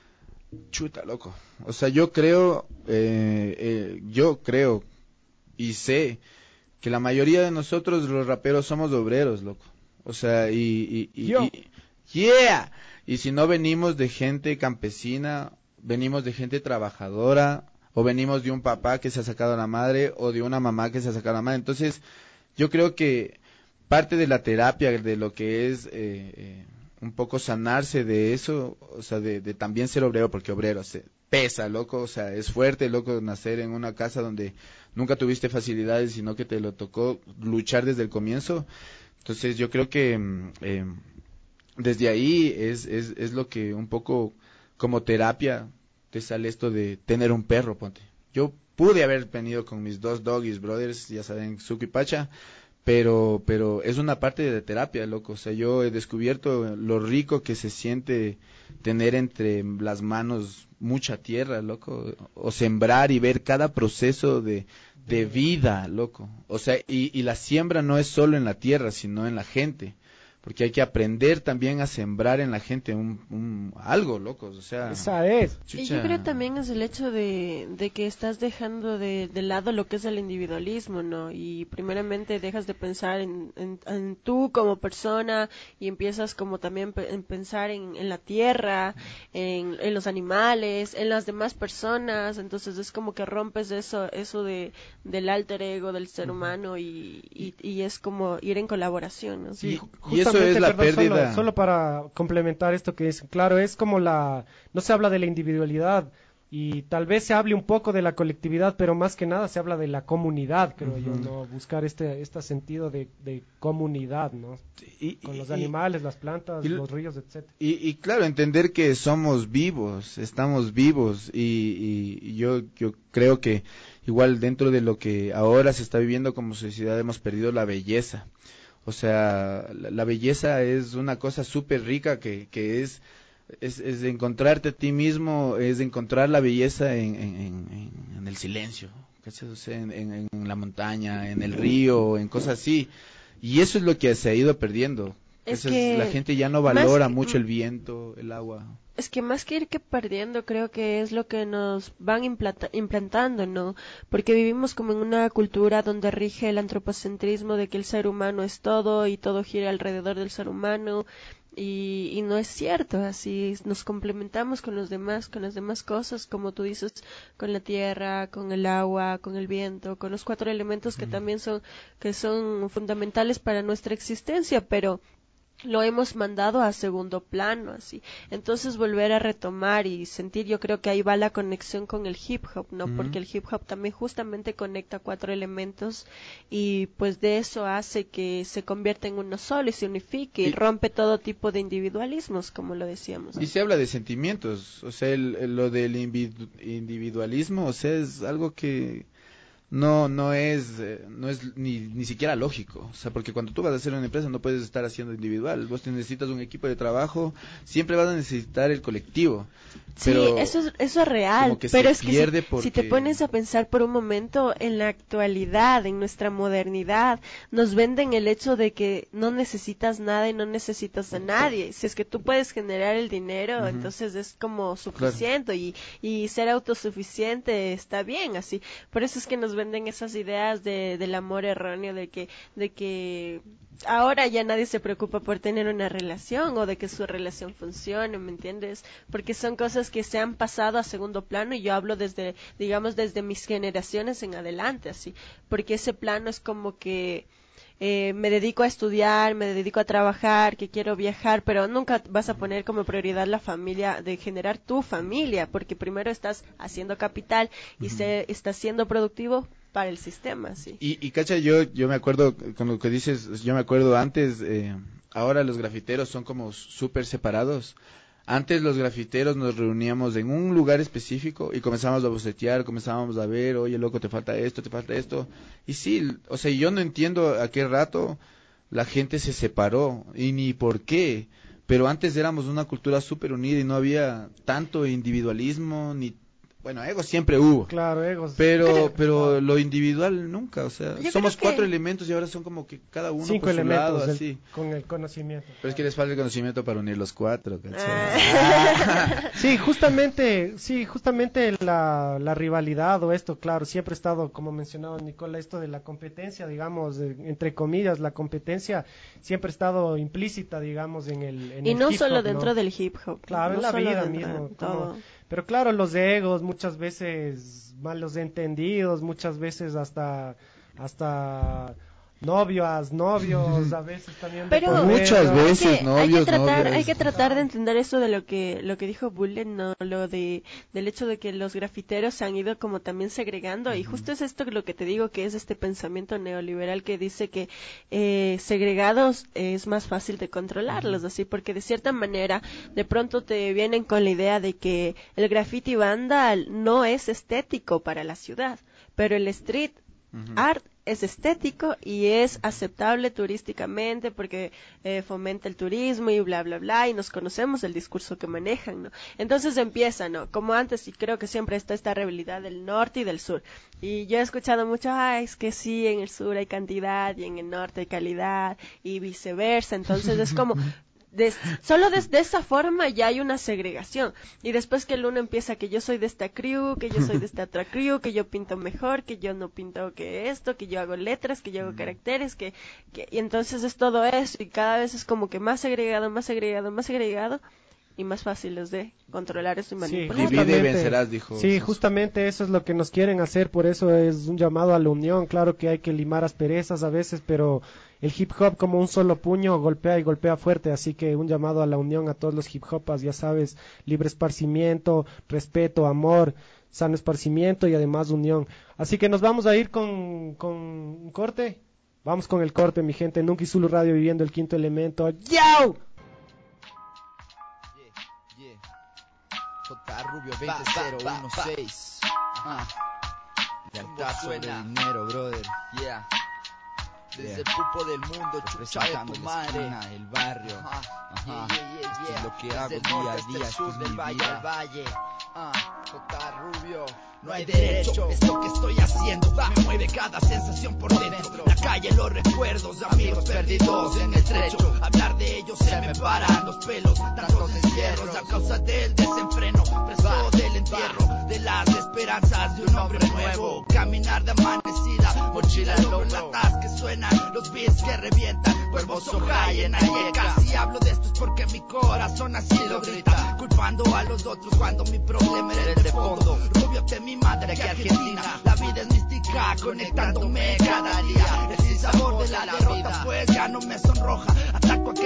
Chuta, loco. O sea, yo creo, eh, eh, yo creo y sé que la mayoría de nosotros los raperos somos obreros, loco. O sea, y, y, y, y yeah. Y si no venimos de gente campesina, venimos de gente trabajadora, o venimos de un papá que se ha sacado a la madre, o de una mamá que se ha sacado a la madre. Entonces, yo creo que parte de la terapia, de lo que es eh, eh, un poco sanarse de eso, o sea, de, de también ser obrero, porque obrero se pesa, loco, o sea, es fuerte, loco, nacer en una casa donde nunca tuviste facilidades, sino que te lo tocó luchar desde el comienzo. Entonces, yo creo que eh, desde ahí es, es, es lo que un poco como terapia te sale esto de tener un perro, ponte. Yo pude haber venido con mis dos doggies, brothers, ya saben, Suki y Pacha, pero pero es una parte de terapia, loco. O sea, yo he descubierto lo rico que se siente tener entre las manos mucha tierra, loco, o sembrar y ver cada proceso de, de vida, loco. O sea, y, y la siembra no es solo en la tierra, sino en la gente. Porque hay que aprender también a sembrar en la gente un, un algo, locos, o sea... Esa es. Chucha. Y yo creo también es el hecho de, de que estás dejando de, de lado lo que es el individualismo, ¿no? Y primeramente dejas de pensar en, en, en tú como persona y empiezas como también pe en pensar en, en la tierra, en, en los animales, en las demás personas, entonces es como que rompes eso eso de del alter ego del ser humano y, y, y es como ir en colaboración, ¿no? Sí, y eso es la perdón, pérdida. Solo, solo para complementar esto que es, claro, es como la, no se habla de la individualidad y tal vez se hable un poco de la colectividad, pero más que nada se habla de la comunidad, creo uh-huh. yo, ¿no? Buscar este, este sentido de, de comunidad, ¿no? Y, Con los y, animales, las plantas, y, los ríos, etcétera. Y, y claro, entender que somos vivos, estamos vivos y, y yo, yo creo que igual dentro de lo que ahora se está viviendo como sociedad hemos perdido la belleza. O sea, la, la belleza es una cosa súper rica que, que es, es, es de encontrarte a ti mismo, es de encontrar la belleza en, en, en, en el silencio, o sea, en, en, en la montaña, en el río, en cosas así. Y eso es lo que se ha ido perdiendo. Es que es, la gente ya no valora mucho el viento, el agua. Es que más que ir que perdiendo, creo que es lo que nos van implanta implantando, ¿no? Porque vivimos como en una cultura donde rige el antropocentrismo de que el ser humano es todo y todo gira alrededor del ser humano y, y no es cierto, así nos complementamos con los demás, con las demás cosas, como tú dices, con la tierra, con el agua, con el viento, con los cuatro elementos que también son, que son fundamentales para nuestra existencia, pero lo hemos mandado a segundo plano, así. Entonces volver a retomar y sentir, yo creo que ahí va la conexión con el hip hop, ¿no? Uh-huh. Porque el hip hop también justamente conecta cuatro elementos y pues de eso hace que se convierta en uno solo y se unifique y, y rompe todo tipo de individualismos, como lo decíamos. Y se habla de sentimientos, o sea, el, el, lo del individualismo, o sea, es algo que no no es eh, no es ni ni siquiera lógico, o sea, porque cuando tú vas a hacer una empresa no puedes estar haciendo individual, vos te necesitas un equipo de trabajo, siempre vas a necesitar el colectivo. Pero sí, eso es, eso es real, pero es que si, porque... si te pones a pensar por un momento en la actualidad, en nuestra modernidad, nos venden el hecho de que no necesitas nada y no necesitas a nadie. Si es que tú puedes generar el dinero, uh-huh. entonces es como suficiente, claro. y, y ser autosuficiente está bien, así. Por eso es que nos venden esas ideas de, del amor erróneo, de que, de que ahora ya nadie se preocupa por tener una relación o de que su relación funcione, ¿me entiendes? Porque son cosas que se han pasado a segundo plano y yo hablo desde, digamos, desde mis generaciones en adelante, así, porque ese plano es como que eh, me dedico a estudiar, me dedico a trabajar, que quiero viajar, pero nunca vas a poner como prioridad la familia, de generar tu familia, porque primero estás haciendo capital y uh-huh. se, estás siendo productivo para el sistema, sí. Y, y cacha, yo yo me acuerdo, con lo que dices, yo me acuerdo antes, eh, ahora los grafiteros son como súper separados. Antes los grafiteros nos reuníamos en un lugar específico y comenzábamos a bocetear, comenzábamos a ver, oye loco, te falta esto, te falta esto. Y sí, o sea, yo no entiendo a qué rato la gente se separó y ni por qué. Pero antes éramos una cultura súper unida y no había tanto individualismo ni... Bueno, egos siempre hubo. Claro, egos. Pero pero lo individual nunca, o sea, yo somos cuatro elementos y ahora son como que cada uno cinco por su elementos lado, así. El, con el conocimiento. Pero es que les falta el conocimiento para unir los cuatro, ¿cachai? Ah. Sí, justamente, sí, justamente la, la rivalidad o esto, claro, siempre ha estado, como mencionaba Nicola, esto de la competencia, digamos, de, entre comillas, la competencia siempre ha estado implícita, digamos, en el en Y el no hip solo hop, dentro ¿no? del hip hop. Claro, no en la solo vida dentro, mismo. todo. Como, pero claro, los egos, muchas veces malos entendidos, muchas veces hasta hasta novias, novios, a veces también. Pero de muchas veces hay que, novios, hay que tratar, novias. hay que tratar de entender eso de lo que lo que dijo Bullet, no, lo de del hecho de que los grafiteros se han ido como también segregando, uh-huh. y justo es esto lo que te digo, que es este pensamiento neoliberal que dice que eh, segregados es más fácil de controlarlos, uh-huh. así, porque de cierta manera de pronto te vienen con la idea de que el graffiti vandal no es estético para la ciudad, pero el street uh-huh. art es estético y es aceptable turísticamente porque eh, fomenta el turismo y bla, bla, bla, y nos conocemos el discurso que manejan, ¿no? Entonces empieza, ¿no? Como antes, y creo que siempre está esta rivalidad del norte y del sur. Y yo he escuchado mucho, ah, es que sí, en el sur hay cantidad y en el norte hay calidad y viceversa. Entonces es como... De, solo desde de esa forma ya hay una segregación y después que el uno empieza que yo soy de esta crew, que yo soy de esta otra crew, que yo pinto mejor, que yo no pinto que esto, que yo hago letras, que yo hago caracteres, que, que y entonces es todo eso y cada vez es como que más segregado, más segregado, más segregado y más fáciles de controlar eso y manipular. Sí, divide y vencerás, dijo. Sí, justamente eso es lo que nos quieren hacer, por eso es un llamado a la unión. Claro que hay que limar asperezas a veces, pero el hip hop como un solo puño golpea y golpea fuerte, así que un llamado a la unión a todos los hip hopas, ya sabes, libre esparcimiento, respeto, amor, sano esparcimiento y además unión. Así que nos vamos a ir con, con un corte. Vamos con el corte, mi gente. Nunca Zulu Radio viviendo el quinto elemento. ¡Yau! J. Rubio veinte cero uno seis. Lealtad sobre dinero, brother. Yeah. Desde yeah. el pupo del mundo, chucha de tu madre. Esquina, el barrio. Ajá. Ajá. Yeah, yeah, yeah, yeah. Esto es lo que hago desde día a norte, día. sur, Esto del es mi valle vida. al valle. Ah, J. Rubio. No hay derecho, es lo que estoy haciendo. Me mueve cada sensación por dentro. La calle, los recuerdos, amigos perdidos en el trecho. Hablar de ellos se me paran los pelos. Tantos encierros a causa del desenfreno. Preso del entierro, de las esperanzas de un hombre nuevo. Caminar de amanecida, mochila al hombro, latas que suenan, los beats que revientan. Cuervos hoja y en Ayecas. Si hablo de esto es porque mi corazón así lo grita. Culpando a los otros cuando mi problema era el de fondo. Rubio te mi madre que Argentina, la vida es mística, conectándome cada día. El sinsabor de la derrota, pues ya no me sonroja. Ataco a que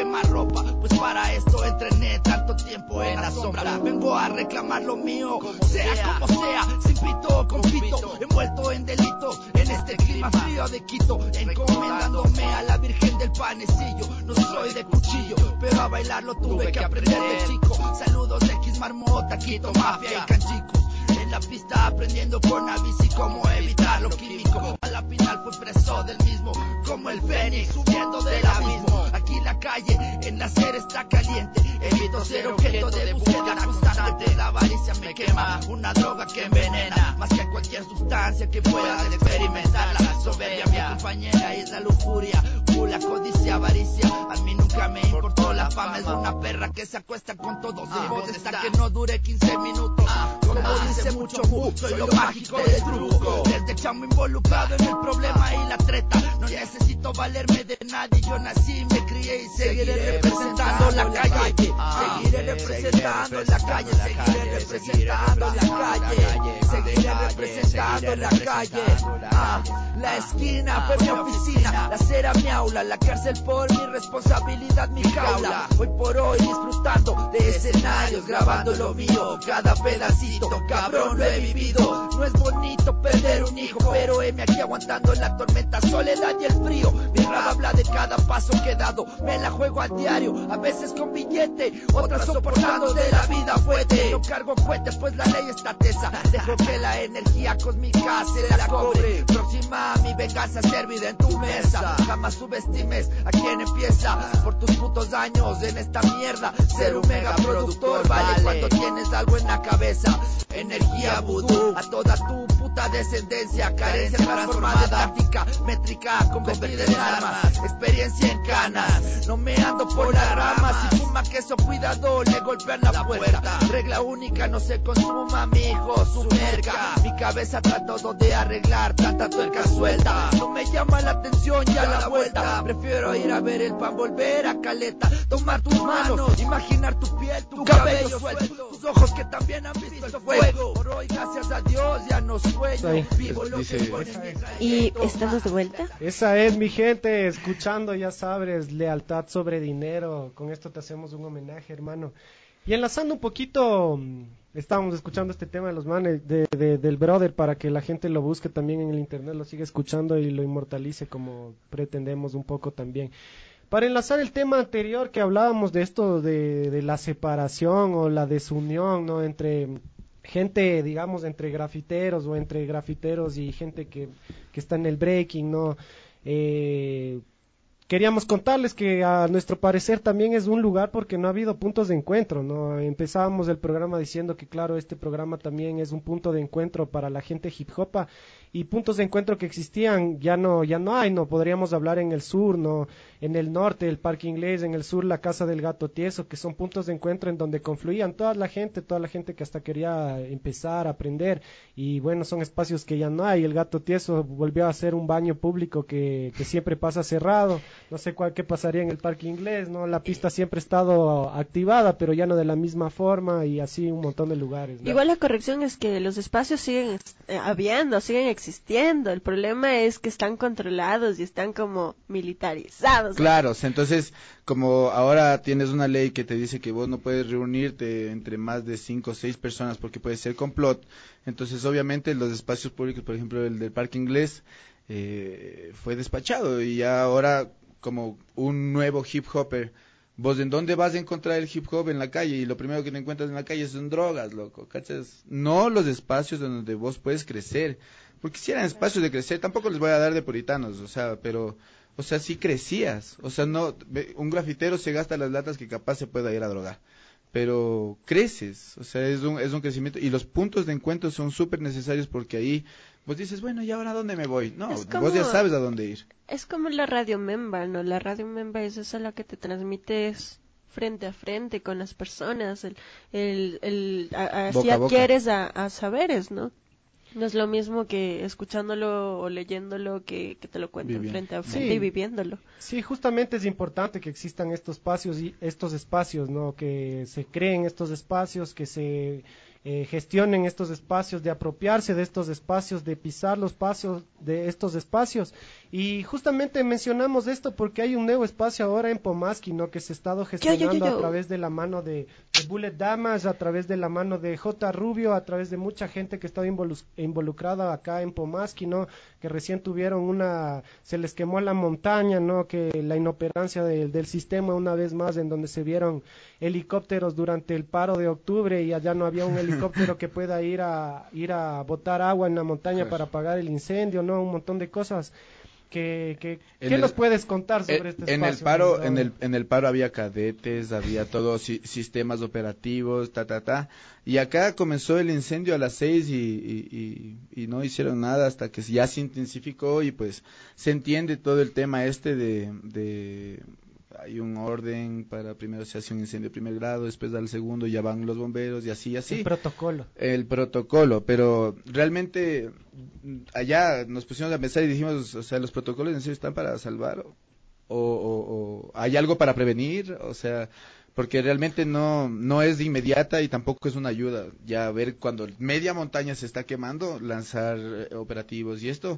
quemar ropa, pues para esto entrené tanto tiempo en la sombra. Vengo a reclamar lo mío, como sea, sea como sea, sin pito o con pito, envuelto en delitos, en este clima frío de Quito, encomendándome a la Virgen del Panecillo. No soy de cuchillo, pero a bailarlo tuve que aprender de chico. Saludos de X Marmota, Quito, Mafia y Canchicos. En la pista aprendiendo con Avicii cómo evitar lo químico. A la final fui preso del mismo, como el Fénix subiendo del abismo. Aquí la calle en la acera está caliente, evito ser objeto de búsqueda constante. La avaricia me quema, una droga que envenena más que cualquier sustancia que puedas experimentar. La soberbia mi compañera es la lujuria, la codicia, avaricia. A mí nunca me importó la fama, es una perra que se acuesta con todos y modesta que no dure quince minutos. Como dice mucho mu, soy lo mágico del truco. Desde chamo involucrado en el problema y la treta, no necesito valerme de nadie. Yo nací, me crié y seguiré representando la calle. Seguiré representando la calle, seguiré representando la calle, seguiré representando la calle. Ah, la esquina fue mi oficina, la acera mi aula, la cárcel por mi responsabilidad, mi jaula. Hoy por hoy disfrutando de escenarios, grabando lo mío, cada pedacito, cabrón lo he vivido. No es bonito perder un hijo, pero heme aquí aguantando la tormenta, soledad y el frío. Mi rap habla de cada paso que he dado, me la juego a diario, a veces con billete, otras soportando de la vida fuerte. No cargo cohetes, pues la ley está tesa, dejo que la energía cósmica se la cobre. Próxima a mi venganza servida en tu mesa, jamás subestimes a quien empieza por tus putos años en esta mierda. Ser un mega productor vale cuando tienes algo en la cabeza. Energía vudú a toda tu puta descendencia, carencia transformada en táctica métrica convertida en armas, experiencia en canas. No me ando por las ramas, si fuma queso cuidado le golpean la puerta. Regla única, no se consuma, mi hijo, su merca. Mi cabeza trató de arreglar tanta tuerca suelta, no me llama la atención ya la vuelta. Prefiero ir a ver el pan, volver a Caleta, tomar tus manos, imaginar tu piel, tu cabello suelto, tus ojos que también han visto el fuego. Por hoy gracias a Dios ya no sueño, vivo lo que pone en mi trayecto. ¿Y estamos de vuelta? Esa es, mi gente, escuchando, ya sabes, lealtad sobre dinero. Con esto te hacemos un homenaje, hermano. Y enlazando un poquito, estábamos escuchando este tema de los manes, de, de, del brother, para que la gente lo busque también en el internet, lo siga escuchando y lo inmortalice como pretendemos un poco también. Para enlazar el tema anterior que hablábamos de esto de, de la separación o la desunión, ¿no?, entre gente, digamos, entre grafiteros o entre grafiteros y gente que, que está en el breaking, ¿no? Eh, queríamos contarles que a nuestro parecer también es un lugar porque no ha habido puntos de encuentro, ¿no? Empezábamos el programa diciendo que, claro, este programa también es un punto de encuentro para la gente hip hopa, y puntos de encuentro que existían ya no ya no hay, no podríamos hablar en el sur, no, en el norte el Parque Inglés, en el sur la Casa del Gato Tieso, que son puntos de encuentro en donde confluían toda la gente, toda la gente que hasta quería empezar a aprender, y bueno, son espacios que ya no hay. El Gato Tieso volvió a ser un baño público que, que siempre pasa cerrado, no sé cuál qué pasaría en el Parque Inglés, no, la pista siempre ha estado activada, pero ya no de la misma forma, y así un montón de lugares, ¿no? Igual la corrección es que los espacios siguen eh, habiendo, siguen existiendo. El problema es que están controlados y están como militarizados. Claro, entonces, como ahora tienes una ley que te dice que vos no puedes reunirte entre más de cinco o seis personas porque puede ser complot, entonces obviamente los espacios públicos, por ejemplo el del Parque Inglés, eh, fue despachado, y ya ahora como un nuevo hip hopper, vos en dónde vas a encontrar el hip hop en la calle, y lo primero que te encuentras en la calle son drogas, loco, ¿cachas? No los espacios donde vos puedes crecer, porque si eran espacios de crecer, tampoco les voy a dar de puritanos, o sea, pero, o sea, sí crecías, o sea, no, un grafitero se gasta las latas que capaz se pueda ir a drogar, pero creces, o sea, es un, es un crecimiento, y los puntos de encuentro son súper necesarios, porque ahí vos dices, bueno, ¿y ahora a dónde me voy? No, como, vos ya sabes a dónde ir. Es como la radio memba, ¿no? La radio memba es esa la que te transmites frente a frente con las personas, el, el, el, a, así boca adquieres a, a saberes, ¿no? No es lo mismo que escuchándolo o leyéndolo que, que te lo cuenten Viviendo. frente a frente sí. y viviéndolo. Sí, justamente es importante que existan estos espacios y estos espacios, ¿no? Que se creen estos espacios, que se eh, gestionen estos espacios, de apropiarse de estos espacios, de pisar los pasos de estos espacios. Y justamente mencionamos esto porque hay un nuevo espacio ahora en Pomaski, ¿no? Que se ha estado gestionando yo, yo, yo. a través de la mano de, de Bullet Damas, a través de la mano de J. Rubio, a través de mucha gente que está involu- involucrada acá en Pomaski, ¿no? Que recién tuvieron una, se les quemó la montaña, ¿no? Que la inoperancia de, del sistema una vez más, en donde se vieron helicópteros durante el paro de octubre y allá no había un helicóptero que pueda ir a ir a botar agua en la montaña para apagar el incendio, ¿no? Un montón de cosas. ¿Qué, qué, ¿qué nos puedes contar sobre en, este espacio? En el paro, en el, en el paro había cadetes, había todos si, sistemas operativos, ta, ta, ta. Y acá comenzó el incendio a las seis y, y, y, y no hicieron nada hasta que ya se intensificó y pues se entiende todo el tema este de... de hay un orden para primero se hace un incendio de primer grado, después al segundo ya van los bomberos y así, así. El protocolo. El protocolo, pero realmente allá nos pusimos a pensar y dijimos, o sea, los protocolos en serio están para salvar o, o, o hay algo para prevenir, o sea, porque realmente no no es de inmediata y tampoco es una ayuda. Ya ver cuando media montaña se está quemando, lanzar eh, operativos y esto.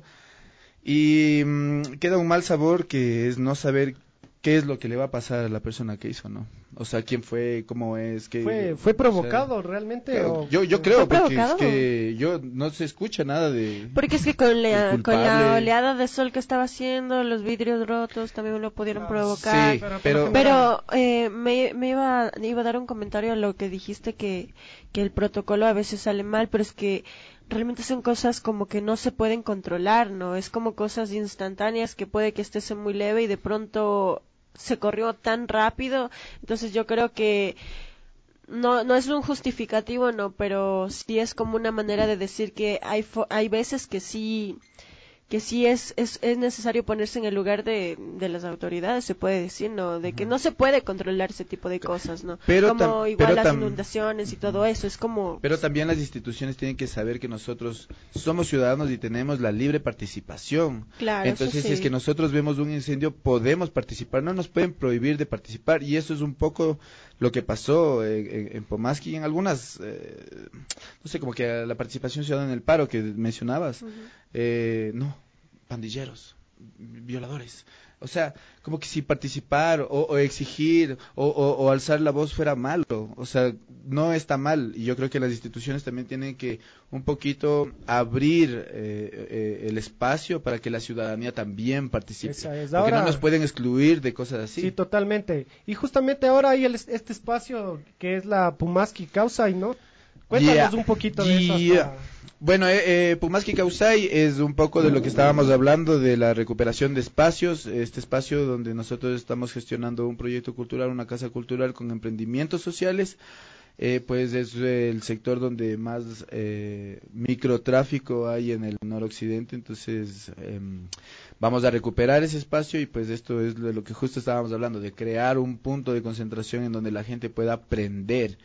Y mmm, queda un mal sabor que es no saber qué es lo que le va a pasar a la persona que hizo, ¿no? O sea, quién fue, cómo es, qué... ¿Fue, fue provocado o sea, realmente? Claro, o... yo yo creo, porque es que yo no se escucha nada de... Porque es que con la, con la oleada de sol que estaba haciendo, los vidrios rotos también lo pudieron claro, provocar. Sí, pero... Pero, pero eh, me, me iba, iba a dar un comentario a lo que dijiste que, que el protocolo a veces sale mal, pero es que realmente son cosas como que no se pueden controlar, ¿no? Es como cosas instantáneas que puede que estés muy leve y de pronto se corrió tan rápido, entonces yo creo que no no es un justificativo, no, pero sí es como una manera de decir que hay fo- hay veces que sí que sí es, es es necesario ponerse en el lugar de, de las autoridades, se puede decir, ¿no? De que no se puede controlar ese tipo de cosas, ¿no? Pero como tam, igual pero las tam, inundaciones y todo eso, es como... Pero también las instituciones tienen que saber que nosotros somos ciudadanos y tenemos la libre participación. Claro, entonces, sí. si es que nosotros vemos un incendio, podemos participar, no nos pueden prohibir de participar, y eso es un poco lo que pasó en, en, en Pomaski y en algunas, eh, no sé, como que la participación ciudadana en el paro que mencionabas, uh-huh. eh, no, pandilleros, violadores. O sea, como que si participar o, o exigir o, o, o alzar la voz fuera malo. O sea, no está mal. Y yo creo que las instituciones también tienen que un poquito abrir eh, eh, el espacio para que la ciudadanía también participe. Esa es. Porque ahora, no nos pueden excluir de cosas así. Sí, totalmente. Y justamente ahora hay el, este espacio que es la Pumaski Kausai, ¿no? Cuéntanos yeah. un poquito de yeah. eso. Hasta... Bueno, eh, eh, Pumaski Kausai es un poco de lo que estábamos hablando, de la recuperación de espacios, este espacio donde nosotros estamos gestionando un proyecto cultural, una casa cultural con emprendimientos sociales, eh, pues es el sector donde más eh, microtráfico hay en el noroccidente, entonces eh, vamos a recuperar ese espacio y pues esto es de lo que justo estábamos hablando, de crear un punto de concentración en donde la gente pueda aprender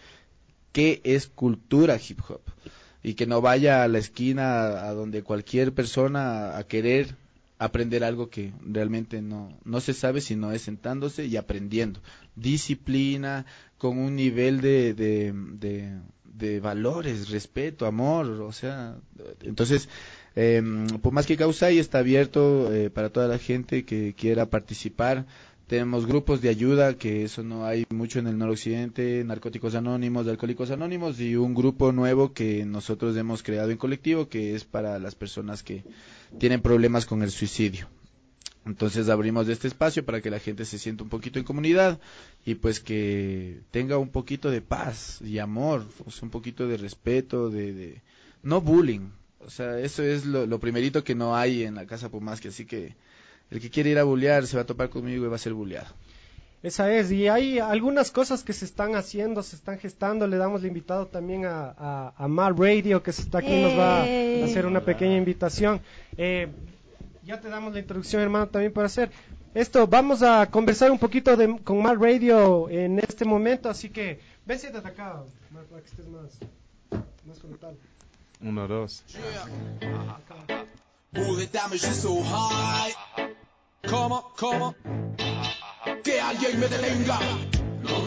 qué es cultura hip hop. Y que no vaya a la esquina a donde cualquier persona a querer aprender algo que realmente no no se sabe, sino es sentándose y aprendiendo. Disciplina, con un nivel de, de, de, de valores, respeto, amor, o sea, entonces, eh, Pumaski Kausai está abierto eh, para toda la gente que quiera participar. Tenemos grupos de ayuda, que eso no hay mucho en el noroccidente, Narcóticos Anónimos, Alcohólicos Anónimos, y un grupo nuevo que nosotros hemos creado en colectivo, que es para las personas que tienen problemas con el suicidio. Entonces abrimos este espacio para que la gente se sienta un poquito en comunidad y pues que tenga un poquito de paz y amor, o sea, un poquito de respeto, de, de no bullying. O sea, eso es lo, lo primerito que no hay en la Casa Pumaski, así que el que quiere ir a bullear se va a topar conmigo y va a ser bulleado. Esa es, y hay algunas cosas que se están haciendo, se están gestando. Le damos el invitado también a, a, a Mal Radio, que está aquí, eh. nos va a hacer una pequeña invitación. Eh, ya te damos la introducción, hermano, también para hacer esto. Vamos a conversar un poquito de, con Mal Radio en este momento, así que ven, siéntate acá, Mal, para que estés más, más frontal. Uno, dos. All the damage is so high. ¿Cómo? ¿Cómo? Que alguien me detenga. No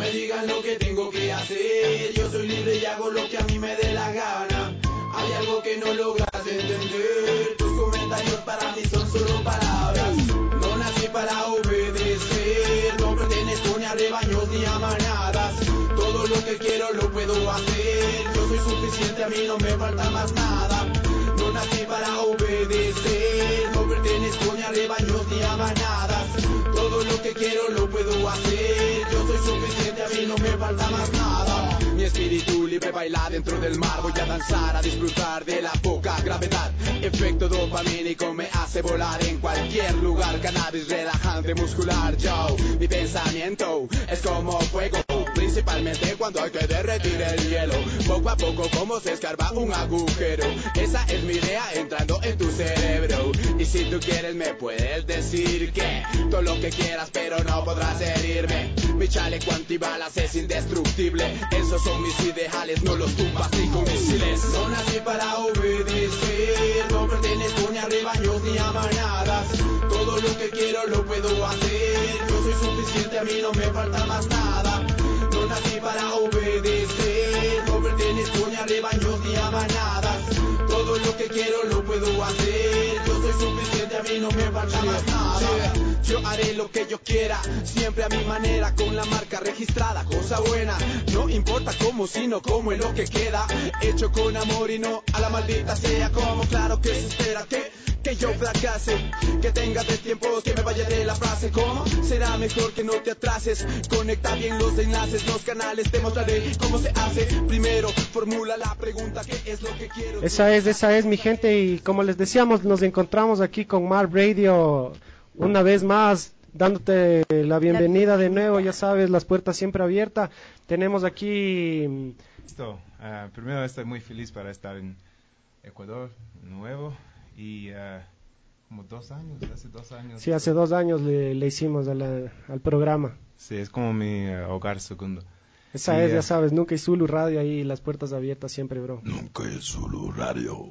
me digan lo que tengo que hacer. Yo soy libre y hago lo que a mí me dé la gana. Hay algo que no logras entender. Tus comentarios para mí son solo palabras. No nací para obedecer. No pertenezco ni a rebaños ni a manadas. Todo lo que quiero lo puedo hacer. Yo soy suficiente, a mí no me falta más nada. No nací para obedecer. No pertenezco ni a rebaños ni a manadas. Todo lo que quiero lo puedo hacer. Yo soy suficiente, a mí no me falta más nada. Mi espíritu libre baila dentro del mar. Voy a danzar, a disfrutar de la poca gravedad. Efecto dopamínico me hace volar en cualquier lugar. Cannabis relajante muscular, yo. Mi pensamiento es como fuego, principalmente cuando hay que derretir el hielo. Poco a poco como se escarba un agujero. Esa es mi idea entrando en tu cerebro. Y si tú quieres me puedes decir que todo lo que quieras pero no podrás herirme. Mi chaleco antibalas es indestructible. Esos son mis ideales, no los tumbas ni con misiles. No nací para obedecer. No pertenezco ni a rebaños ni a manadas. Todo lo que quiero lo puedo hacer. Yo soy suficiente, a mí no me falta más nada. No nací para obedecer. No pertenezco ni a rebaños ni a manadas. Todo lo que quiero lo puedo hacer. Yo soy suficiente, a mí no me falta más nada. Yo haré lo que yo quiera, siempre a mi manera, con la marca registrada, cosa buena. No importa cómo, sino cómo es lo que queda. Hecho con amor y no a la maldita sea. Como claro que se espera que que yo fracase, que tenga tres tiempos, que me vaya de la frase. ¿Cómo? Será mejor que no te atrases. Conecta bien los enlaces, los canales, te mostraré cómo se hace. Primero formula la pregunta, ¿qué es lo que quiero? Esa es, esa es mi gente, y como les decíamos, nos encontramos aquí con Mar Radio una vez más, dándote la bienvenida de nuevo. Ya sabes, las puertas siempre abiertas. Tenemos aquí... Listo. Uh, primero estoy muy feliz para estar en Ecuador nuevo. Y uh, como dos años, hace dos años. Sí, hace dos años le, le hicimos a la, al programa. Sí, es como mi uh, hogar segundo. Esa y, es, uh, ya sabes, Nunca es Zulu Radio, ahí las puertas abiertas siempre, bro. Nunca es Zulu Radio.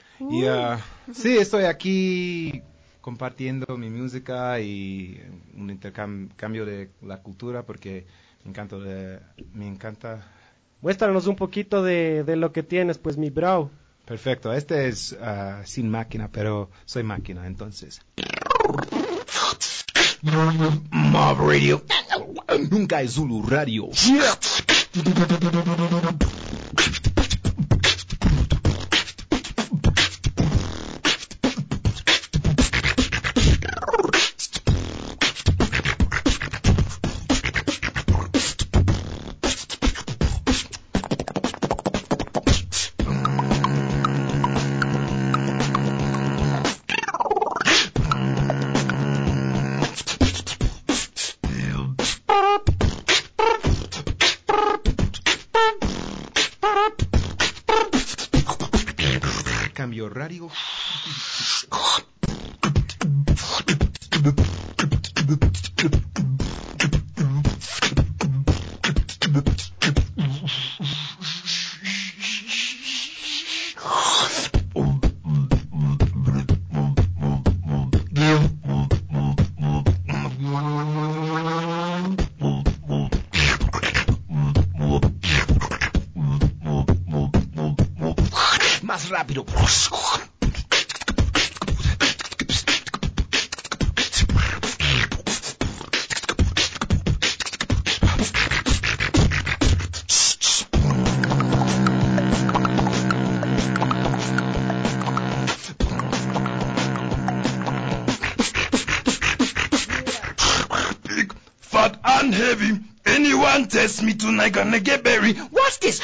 Y uh, sí, estoy aquí compartiendo mi música y un intercambio de la cultura, porque me encanta, de, me encanta. Muéstranos un poquito de, de lo que tienes, pues, mi bro. Perfecto, este es uh, sin máquina, pero soy máquina, entonces. Mob Radio. Nunca es Zulu Radio. Cambio radio. Más rápido. Fat and heavy. Anyone test me tonight gonna get buried. What's this?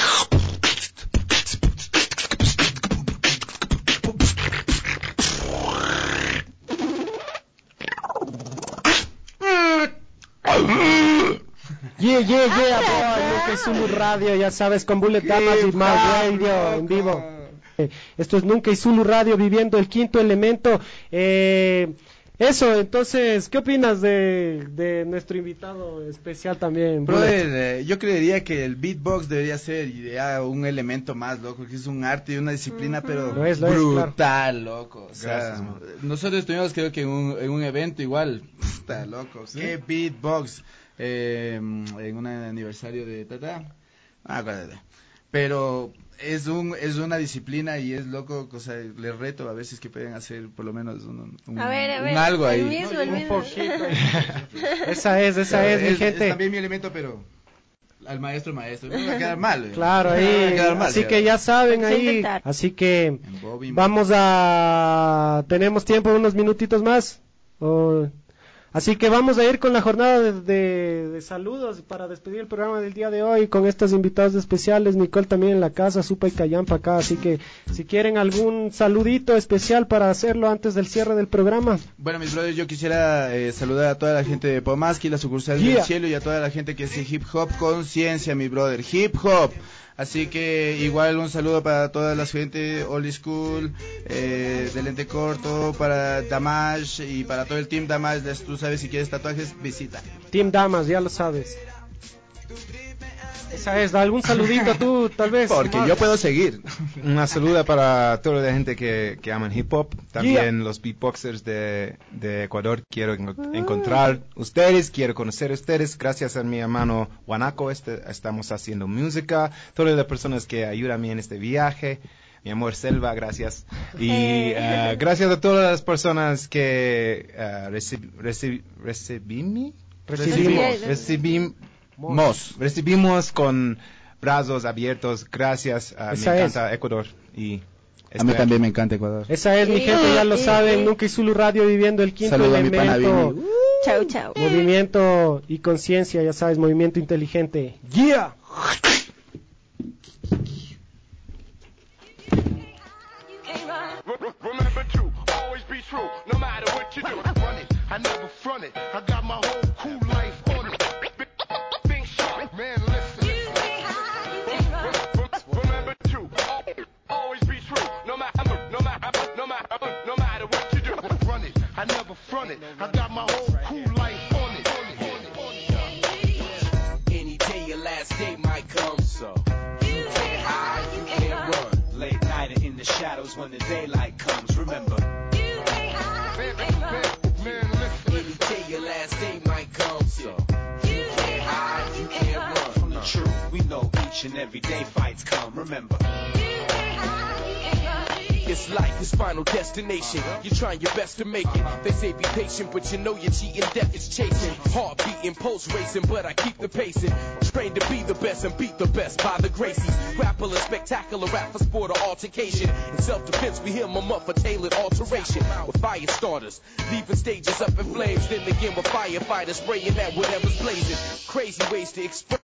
Yeah, yeah, yeah, boy. Nunca es Zulu Radio, ya sabes, con Bullet Damas y Mob Radio en vivo. Eh, Esto es Nunca y Zulu Radio, viviendo el quinto elemento. Eh, eso, entonces, ¿qué opinas de, de nuestro invitado especial también? Brother, eh, yo creería que el beatbox debería ser ya un elemento más, loco, que es un arte y una disciplina, uh-huh. pero lo es, lo brutal, es, claro. loco. O sea, Gracias, man. Nosotros estuvimos, creo que en un, en un evento igual, puta, loco, ¿sí? Qué beatbox. eh, en un aniversario de Tata. Ah, acuérdate. Pero es un es una disciplina y es loco, o sea, les reto a veces que pueden hacer por lo menos un, un, a ver, a un ver, algo ahí. el mismo, no, el un mismo. poquito. Esa es, esa Pero es, mi es, gente. es también mi elemento, pero al maestro, maestro. Me va a quedar mal. Claro, me va a ahí. quedar mal, Así ya. que ya saben Vamos a ahí. intentar. Así que En Bobby, vamos a. ¿Tenemos tiempo? ¿Unos minutitos más? O... Así que vamos a ir con la jornada de, de, de saludos para despedir el programa del día de hoy con estos invitados especiales. Nicole también en la casa, Supa y Callampa acá. Así que si quieren algún saludito especial para hacerlo antes del cierre del programa. Bueno, mis brothers, yo quisiera eh, saludar a toda la gente de Pomaski, la sucursal Yeah. del cielo, y a toda la gente que hace hip hop conciencia, mi brother, hip hop. Así que igual un saludo para toda la gente old school, eh, de lente corto, para Damage y para todo el team Damage. Tú sabes, si quieres tatuajes, visita. Team Damas, ya lo sabes. Esa es, algún saludito tú, tal vez. Porque Omar. yo puedo seguir. Una saluda para toda la gente que, que aman hip hop, también Yeah. los beatboxers de, de Ecuador. Quiero en- encontrar ustedes, quiero conocer ustedes. Gracias a mi hermano Guanaco este, estamos haciendo música. Todas las personas que ayudan a mí en este viaje. Mi amor Selva, gracias. Y Eh. uh, gracias a todas las personas que uh, recib, recib, recibimi- Recibimos. recibimos. Mos. Recibimos con brazos abiertos. Gracias. Uh, me Esa encanta Ecuador. Y A mí también me encanta Ecuador. Esa es, mi Sí, gente, ya lo sí, saben. sí. Nunca y Zulu Radio viviendo el quinto Saludo a mi pana elemento. Vini. Chau, chau. Movimiento y conciencia, ya sabes, movimiento inteligente. ¡Yeah! Remember to always be true, no matter what you do. Run it, I never front it. I got my whole cool life on it. Think sharp, man, listen. Remember to always be true, no matter, no matter, no matter, no matter what you do. Run it, I never front it. I got my whole cool life on it. On it, on it, on it. Any day your last day might come, so you can't hide, you can't run. Late night and in the shadows when the daylight comes. Remember, Man, man, man, listen. any day your last day might come, so you can't hide, you can't run from the truth. We know each and every day fights come. Remember. It's life, it's final destination. You're trying your best to make it. They say be patient, but you know you're cheating. Death is chasing. Heart beating, pulse racing, but I keep the pacing. Trained to be the best and beat the best by the Gracies. Grappling spectacular rap for sport or altercation. In self-defense, we hear them up for tailored alteration. With fire starters, leaving stages up in flames. Then again with firefighters spraying at whatever's blazing. Crazy ways to express.